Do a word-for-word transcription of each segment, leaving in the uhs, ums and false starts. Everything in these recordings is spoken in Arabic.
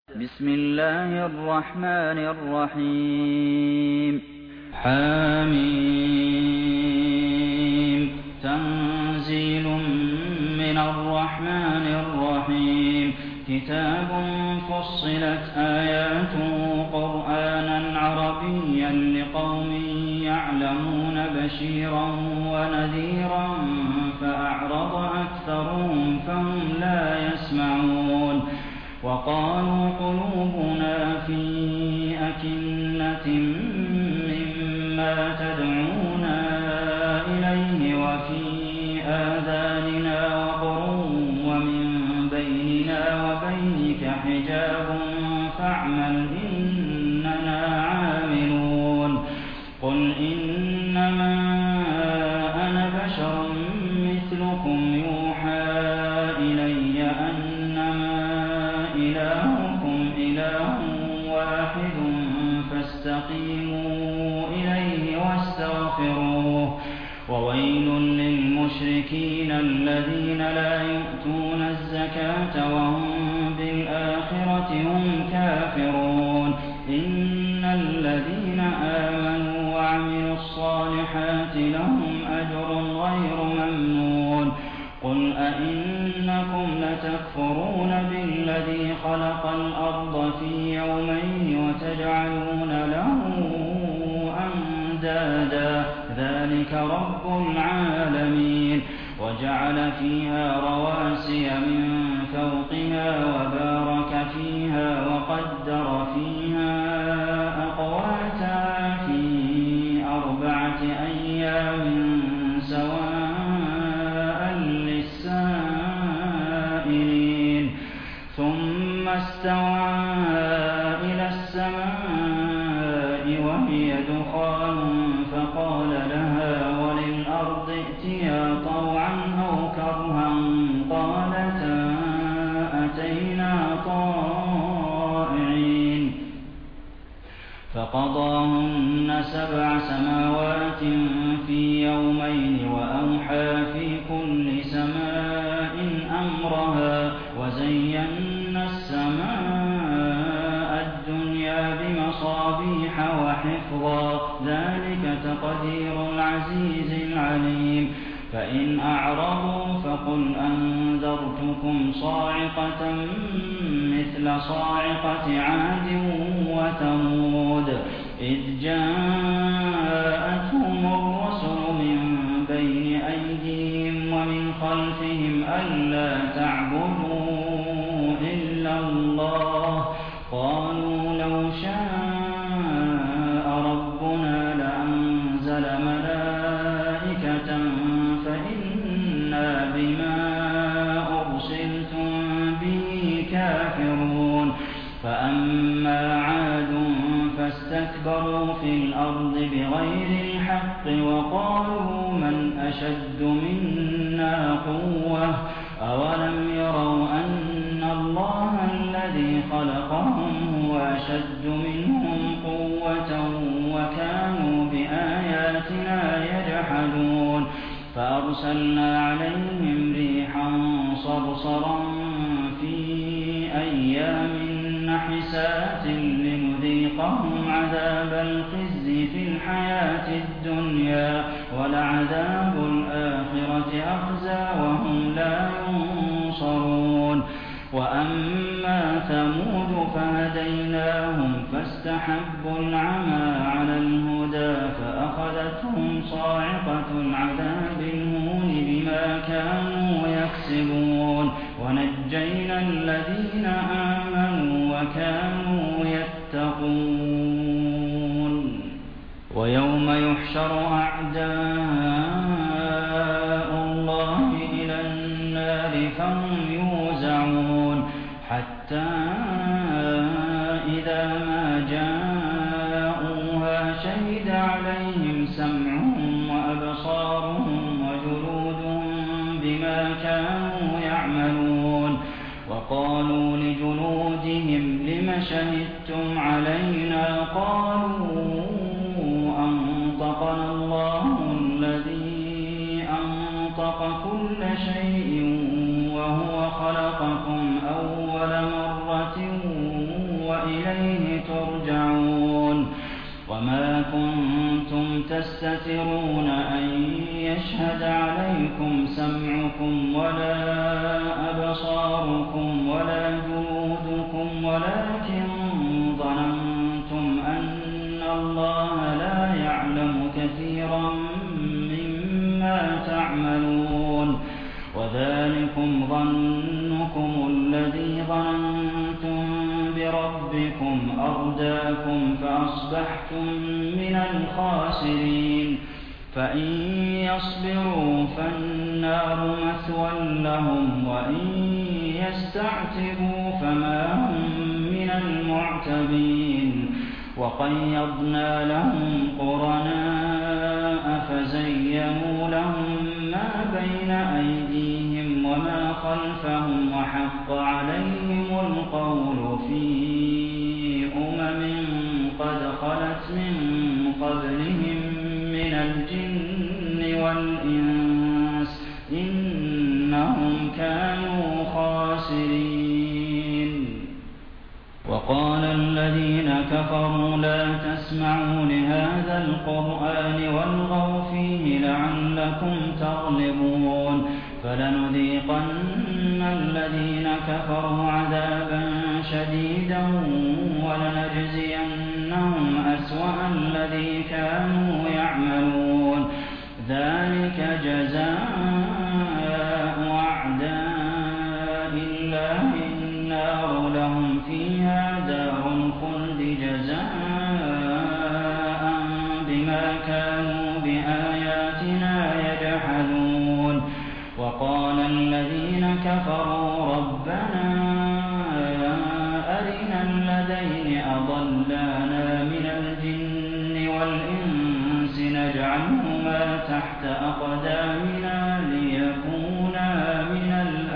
بسم الله الرحمن الرحيم حميم تنزيل من الرحمن الرحيم كتاب فصلت آياته قرآنا عربيا لقوم يعلمون بشيرا ونذيرا فأعرض أكثرهم فهم لا يسمعون وقالوا قلوبنا في أكنة مما تدعونا إليه وفي آذاننا وقر ومن بيننا وبينك حجاب فاعمل إننا عاملون قل إنما أنا بشر مثلكم يوحى إلي أنما إلهكم إله واحد فاستقيموا إليه واستغفروه وويل للمشركين الذين لا يؤتون الزكاة وهم بالآخرة هم كافرون إن الذين آمنوا وعملوا الصالحات لهم أجر غير ممنون قل أئنكم لتكفرون بالذي خلق الأرض في يومين وتجعلون له أندادا ذلك رب العالمين وجعل فيها رواسي من فوقها وبارك فيها وقدر فيها أقواتها في أربعة أيام سواء للسائلين ثم استوى إلى السماء وهي دخان فقال لها وللأرض ائتيا طوعا أو كرها قالتا أتينا طائعين فقضاهن سبع سماوات في يومين وأوحى في كل سماء أمرها وزينا السماء الدنيا بمصابيح وحفظا ذلك تقدير العزيز العليم فإن أعرضوا فقل أنذرتكم صاعقة مثل صاعقة عاد وثمود إذ جاءتهم الرسل من بين أيديهم ومن خلفهم ألا تعبدوا إلا الله قالوا لو شاء ربنا لأنزل ملائكة فإنا بما أرسلتم به كافرون فأما عاد فاستكبروا في الأرض بغير الحق وقالوا من أشد منا قوة أولم يروا أن الله الذي خلقهم هو أشد منهم قوة وكانوا بآياتنا يجحدون فأرسلنا عليهم ريحا صرصرا في أيام نحسات لنذيقهم عذاب الخزي في الحياة الدنيا ولعذاب الآخرة أخزى وهم لا ينصرون وأما ثمود فهديناهم فاستحبوا العمى على الهدى فأخذتهم صاعقة العذاب الهون بما كانوا يكسبون ونجينا الذين آمنوا وكانوا يتقون ويوم يحشر أعداء الله إلى النار فهم يوزعون حتى إذا ما جاءوها شهد عليهم سمعهم وأبصارهم وجلودهم بما كانوا يعملون وقالوا لجلودهم لم شهدتم علينا قالوا أنطقنا الله الذي أنطق كل شيء وهو خلقكم أول مرة وإليه ترجعون وما كنتم تستترون أن يشهد عليكم سمعكم ولا أبصاركم ولا جلودكم ولكن ظننتم أن الله لا يعلم كثيرا مما تعملون وذلكم ظنكم الذي ظننتم بربكم أرداكم فأصبحتم من الخاسرين فإن يصبروا فالنار مثوى لهم وإن يستعتبوا فما هم من المعتبين وقيضنا لهم قرناء فزينوا لهم ما بين أيديهم وما خلفهم وحق عليهم القول في أمم قد خلت من قبلهم من الجن والإنس إنهم كانوا خاسرين وقال الذين كفروا لا تسمعوا لهذا القرآن والغوا فيه لعلكم تغلبون فلنذيقن الذين كفروا عذابا شديدا ولنجزينهم أسوأ الذي كانوا يعملون ذلك جزاء أعداء الله النار لهم فيها دار الخلد جزاء بما كانوا بآياتنا يجحدون وقال الذين كفروا ربنا أرنا الذين أضلانا من الجن والإنس نجعلهما تحت أقدامنا ليكونا من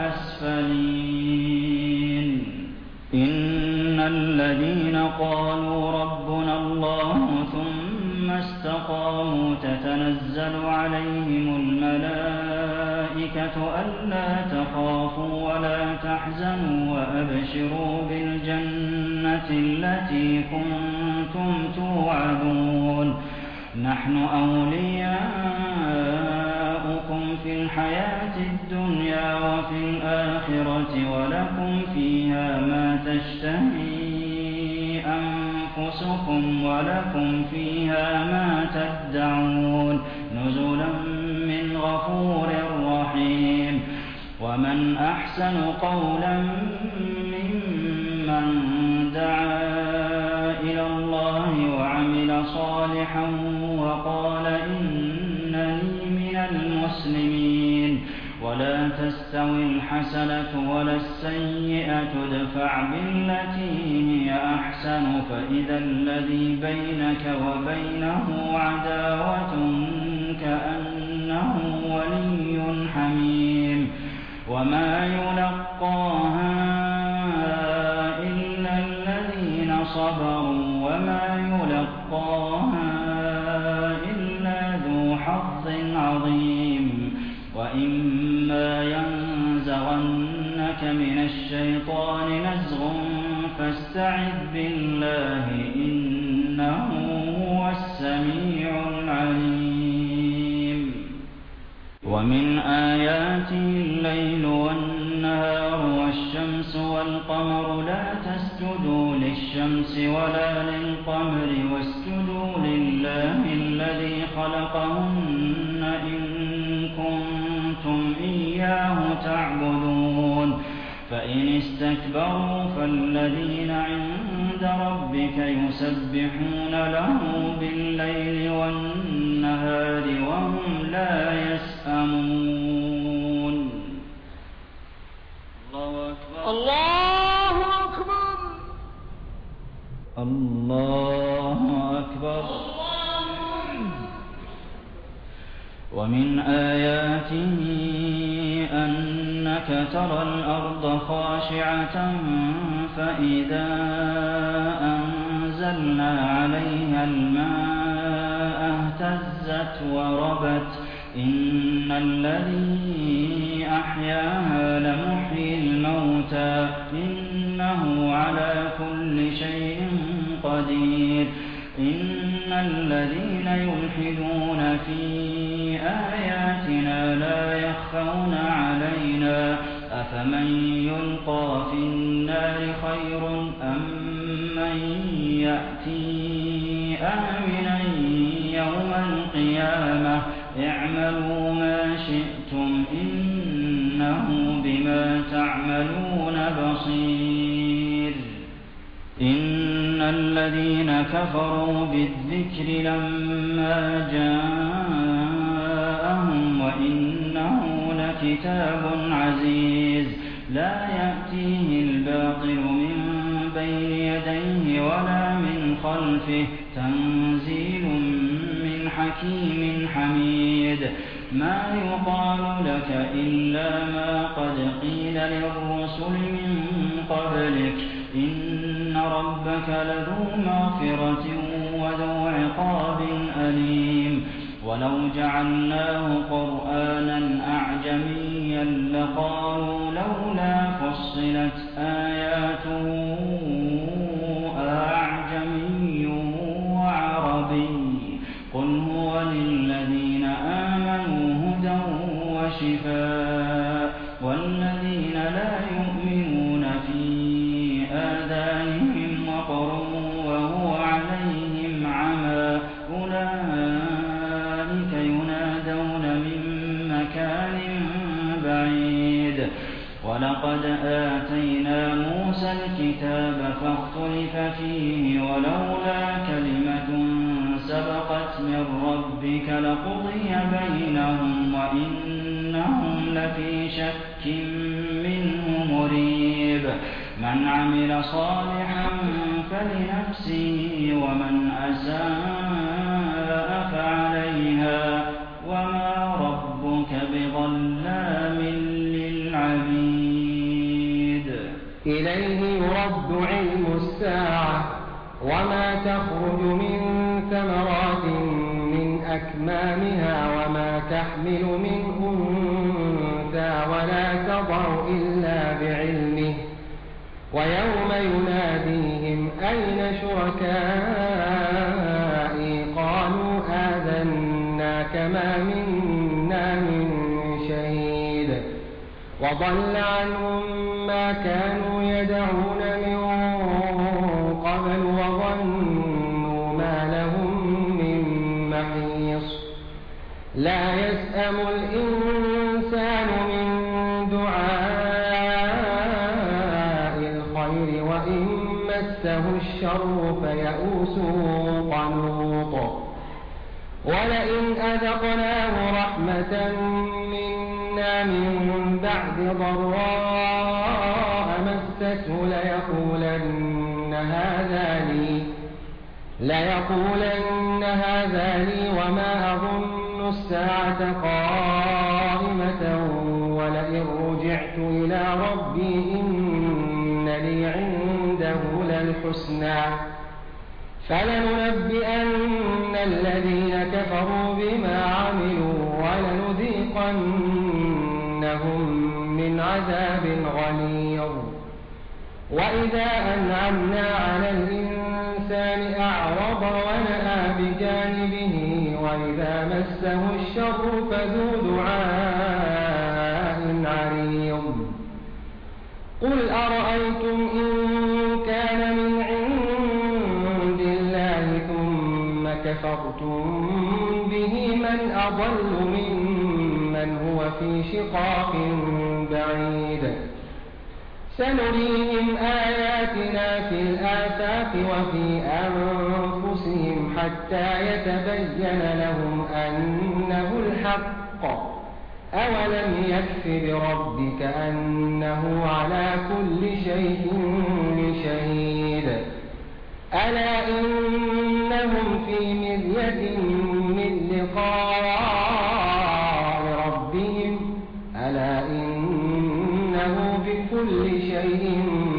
الأسفلين إن الذين قالوا ربنا الله ثم استقاموا تتنزل عليهم الملائكة ألا تخافوا ولا تحزنوا وأبشروا بالجنة التي كنتم توعدون نحن أولياؤكم في الحياة الدنيا وفي الآخرة ولكم فيها ما تشتهي أنفسكم ولكم فيها ما تدعون نزلا من غفور رحيم ومن أحسن قولا ممن دعا إلى الله وعمل صالحا وقال إنني من المسلمين ولا تستوي الحسنة ولا السيئة ادفع بالتي هي أحسن فإذا الذي بينك وبينه عداوة كأنه ولي حميم وما يلقاها إلا الذين صبروا وما يلقاها إلا ذو حظ عظيم وإما ينزغنك من الشيطان نزغ فاستعذ بالله إنه هو السميع العليم ومن آياته الليل والنهار والشمس والقمر لا تسجدوا للشمس ولا للقمر واسجدوا لله الذي خلقهن إن كنتم إياه تعبدون فإن استكبروا فالذين عند ربك يسبحون له بالليل والنهار وهم لا يسأمون الله أكبر الله أكبر الله أكبر ومن آياته أنك ترى الأرض خاشعة فإذا أنزلنا عليها الماء اهتزت وربت إن الذي أحياها لمحيي الموتى إنه على كل شيء قدير إن الذين يلحدون في آياتنا لا يخفون علينا أفمن يلقى في النار خير أم من يأتي آمنا يوم القيامة اعملوا ما شئتم إنه بما تعملون بصير إن الذين كفروا بالذكر لما جاءهم وإنه لكتاب عزيز لا يأتيه الباطل من بين يديه ولا من خلفه تنزيل من حكيم حميد ما يقال لك إلا ما قد قيل للرسل من قبلك إن ربك لذو مغفرة وذو عقاب أليم ولو جعلناه قرآنا أعجميا لقالوا لولا فصلت آياته أعجمي وعربي قل هو للذين آمنوا هدى وشفاء والذين لا يؤمنون في آذانهم وقر وهو عليهم عمى أولئك ينادون من مكان بعيد ولقد آتينا موسى الكتاب فاختلف فيه ولولا كلمة سبقت من ربك لقضي بينهم وإنهم لفي شك منه مريب من عمل صالحا فلنفسه ومن أساء فعليها وما ربك بظلام للعبيد إليه يرد علم الساعة وما تخرج من ثمرات من أكمامها وما تحمل من أنثى ولا تضع إلا بعلمه ويوم يناديهم أين شركائي قالوا آذناك ما منا من شهيد وضل عنهم ما كانوا يدعون من قبل وظنوا ما لهم من محيص لا يسأم الإنسان من دعاء الخير وإن مسه الشر فيئوس قنوط ولئن أذقناه رحمة منا من بعد ضراء مسته ليقولن هذا لي ليقولن هذا لي وما أظن الساعة قائمة ولئن رجعت إلى ربي إن لي عنده للحسنى فلننبئن الذين كفروا بما عملوا ولنذيقنهم من عذاب غليظ وإذا أنعمنا على الإنسان أعرض ونأى بجانبه وإذا مسه الشر فذو دعاء عريض قل أرأيتم إن كان من عند الله ثم كفرتم به من أضل ممن هو في شقاق بعيد سنريهم آياتنا في الآفاق وفي أنفسهم حتى يتبين لهم أنه الحق أولم يكف بربك أنه على كل شيء شهيد ألا إنهم في مرية من لقاء ربهم ألا إنه بكل شيء